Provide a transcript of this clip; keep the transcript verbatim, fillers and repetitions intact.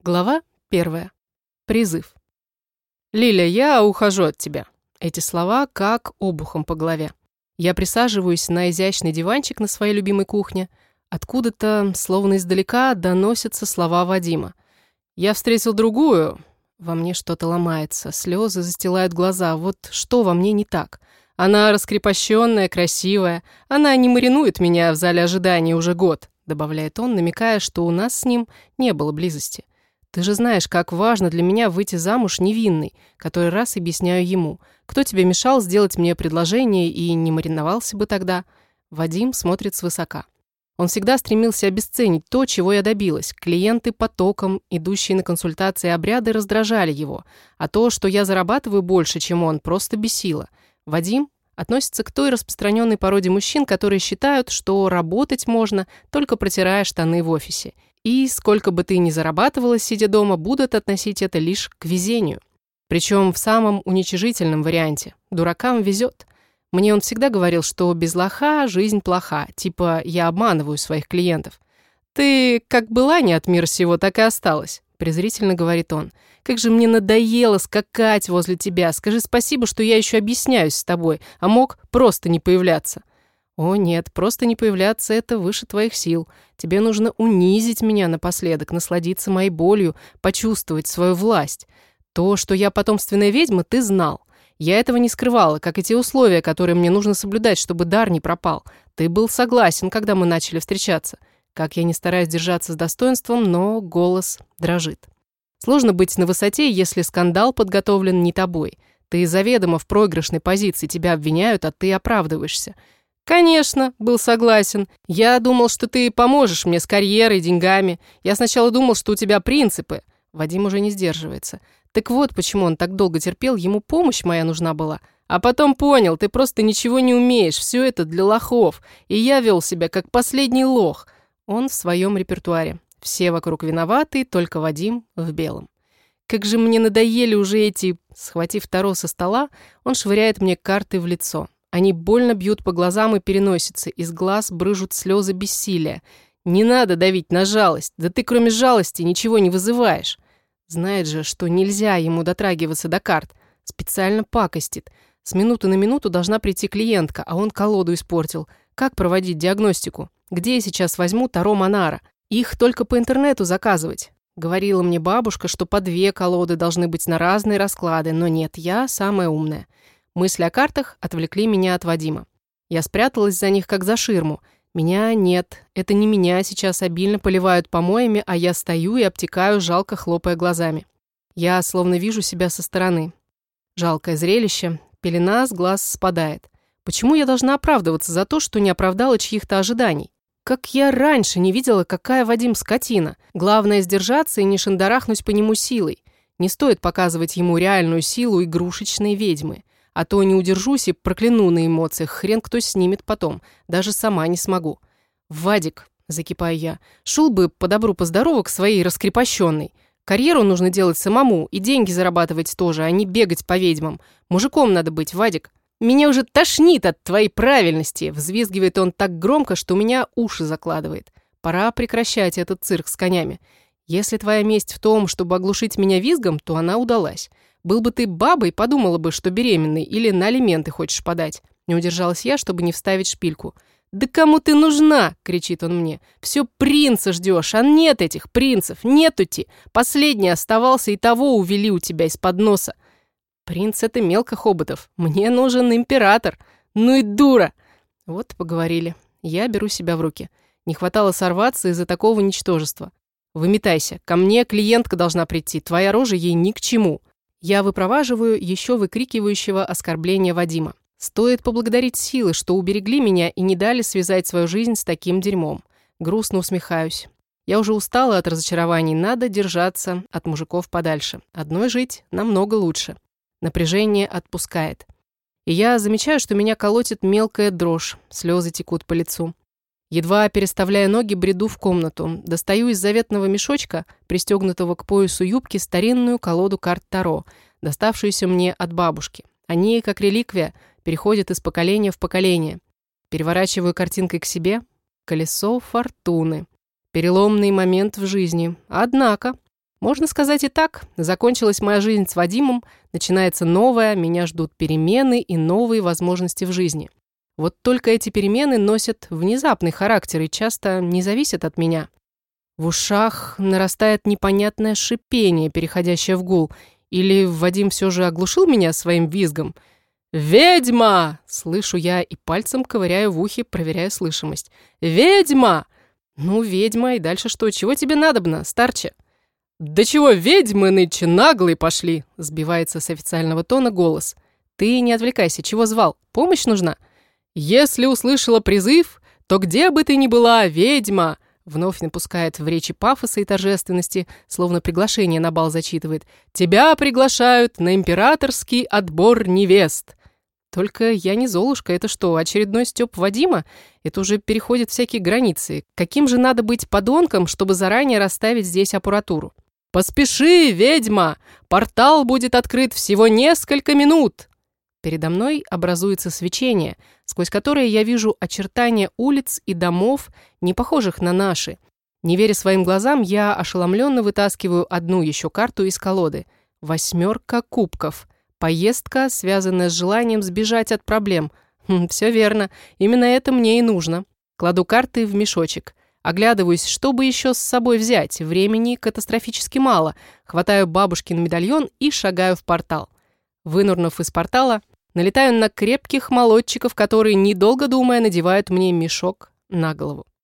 Глава первая. Призыв. «Лиля, я ухожу от тебя». Эти слова как обухом по голове. Я присаживаюсь на изящный диванчик на своей любимой кухне. Откуда-то, словно издалека, доносятся слова Вадима. «Я встретил другую». Во мне что-то ломается, слезы застилают глаза. Вот что во мне не так? Она раскрепощенная, красивая. Она не маринует меня в зале ожидания уже год, добавляет он, намекая, что у нас с ним не было близости. Ты же знаешь, как важно для меня выйти замуж невинной, который раз объясняю ему. Кто тебе мешал сделать мне предложение и не мариновался бы тогда? Вадим смотрит свысока. Он всегда стремился обесценить то, чего я добилась. Клиенты потоком, идущие на консультации обряды, раздражали его. А то, что я зарабатываю больше, чем он, просто бесило. Вадим относится к той распространенной породе мужчин, которые считают, что работать можно, только протирая штаны в офисе. И сколько бы ты ни зарабатывала, сидя дома, будут относить это лишь к везению. Причем в самом уничижительном варианте. Дуракам везет. Мне он всегда говорил, что без лоха жизнь плоха, типа я обманываю своих клиентов. «Ты как была не от мира сего, так и осталась», — презрительно говорит он. «Как же мне надоело скакать возле тебя. Скажи спасибо, что я еще объясняюсь с тобой, а мог просто не появляться». «О нет, просто не появляться — это выше твоих сил. Тебе нужно унизить меня напоследок, насладиться моей болью, почувствовать свою власть. То, что я потомственная ведьма, ты знал. Я этого не скрывала, как и те условия, которые мне нужно соблюдать, чтобы дар не пропал. Ты был согласен, когда мы начали встречаться. Как я не стараюсь держаться с достоинством, но голос дрожит. Сложно быть на высоте, если скандал подготовлен не тобой. Ты заведомо в проигрышной позиции, тебя обвиняют, а ты оправдываешься». «Конечно, был согласен. Я думал, что ты поможешь мне с карьерой, деньгами. Я сначала думал, что у тебя принципы». Вадим уже не сдерживается. Так вот, почему он так долго терпел, ему помощь моя нужна была. А потом понял, ты просто ничего не умеешь, все это для лохов. И я вел себя как последний лох. Он в своем репертуаре. Все вокруг виноваты, только Вадим в белом. Как же мне надоели уже эти... Схватив таро со стола, он швыряет мне карты в лицо. Они больно бьют по глазам и переносице, из глаз брыжут слезы бессилия. Не надо давить на жалость, да ты кроме жалости ничего не вызываешь. Знает же, что нельзя ему дотрагиваться до карт. Специально пакостит. С минуты на минуту должна прийти клиентка, а он колоду испортил. Как проводить диагностику? Где я сейчас возьму таро Монара? Их только по интернету заказывать. Говорила мне бабушка, что по две колоды должны быть на разные расклады, но нет, я самая умная. Мысли о картах отвлекли меня от Вадима. Я спряталась за них, как за ширму. Меня нет. Это не меня сейчас обильно поливают помоями, а я стою и обтекаю, жалко хлопая глазами. Я словно вижу себя со стороны. Жалкое зрелище. Пелена с глаз спадает. Почему я должна оправдываться за то, что не оправдала чьих-то ожиданий? Как я раньше не видела, какая Вадим скотина. Главное сдержаться и не шандарахнуть по нему силой. Не стоит показывать ему реальную силу игрушечной ведьмы. А то не удержусь и прокляну на эмоциях, хрен кто снимет потом, даже сама не смогу. «Вадик», — закипаю я, — «шел бы по добру, по здорову к своей раскрепощенной. Карьеру нужно делать самому и деньги зарабатывать тоже, а не бегать по ведьмам. Мужиком надо быть, Вадик». «Меня уже тошнит от твоей правильности», — взвизгивает он так громко, что у меня уши закладывает. «Пора прекращать этот цирк с конями. Если твоя месть в том, чтобы оглушить меня визгом, то она удалась. Был бы ты бабой, подумала бы, что беременный, или на алименты хочешь подать». Не удержалась я, чтобы не вставить шпильку. «Да кому ты нужна?» — кричит он мне. «Все принца ждешь, а нет этих принцев, нету-ти. Последний оставался, и того увели у тебя из-под носа». «Принц — это мелко, Хоботов. Мне нужен император. Ну и дура!» Вот поговорили. Я беру себя в руки. Не хватало сорваться из-за такого ничтожества. «Выметайся. Ко мне клиентка должна прийти. Твоя рожа ей ни к чему». Я выпроваживаю еще выкрикивающего оскорбления Вадима. Стоит поблагодарить силы, что уберегли меня и не дали связать свою жизнь с таким дерьмом. Грустно усмехаюсь. Я уже устала от разочарований, надо держаться от мужиков подальше. Одной жить намного лучше. Напряжение отпускает. И я замечаю, что меня колотит мелкая дрожь, слезы текут по лицу. Едва переставляя ноги, бреду в комнату. Достаю из заветного мешочка, пристегнутого к поясу юбки, старинную колоду карт Таро, доставшуюся мне от бабушки. Они, как реликвия, переходят из поколения в поколение. Переворачиваю картинкой к себе. Колесо фортуны. Переломный момент в жизни. Однако, Можно сказать и так. Закончилась моя жизнь с Вадимом, начинается новая, меня ждут перемены и новые возможности в жизни. Вот только эти перемены носят внезапный характер и часто не зависят от меня. В ушах нарастает непонятное шипение, переходящее в гул. Или Вадим все же оглушил меня своим визгом? «Ведьма!» — слышу я и пальцем ковыряю в ухе, проверяя слышимость. «Ведьма!» «Ну, ведьма, и дальше что? Чего тебе надобно, старче?» «Да чего ведьмы нынче наглые пошли!» — сбивается с официального тона голос. «Ты не отвлекайся, чего звал? Помощь нужна?» «Если услышала призыв, то где бы ты ни была, ведьма!» Вновь напускает в речи пафоса и торжественности, словно приглашение на бал зачитывает. «Тебя приглашают на императорский отбор невест!» Только я не Золушка, это что, очередной стёб Вадима? Это уже переходит всякие границы. Каким же надо быть подонком, чтобы заранее расставить здесь аппаратуру? «Поспеши, ведьма! Портал будет открыт всего несколько минут!» Передо мной образуется свечение, сквозь которое я вижу очертания улиц и домов, не похожих на наши. Не веря своим глазам, я ошеломленно вытаскиваю одну еще карту из колоды. Восьмерка кубков. Поездка, связанная с желанием сбежать от проблем. Хм, все верно, именно это мне и нужно. Кладу карты в мешочек. Оглядываюсь, чтобы еще с собой взять. Времени катастрофически мало. Хватаю бабушкин медальон и шагаю в портал. Вынурнув из портала, налетаю на крепких молодчиков, которые, недолго думая, надевают мне мешок на голову.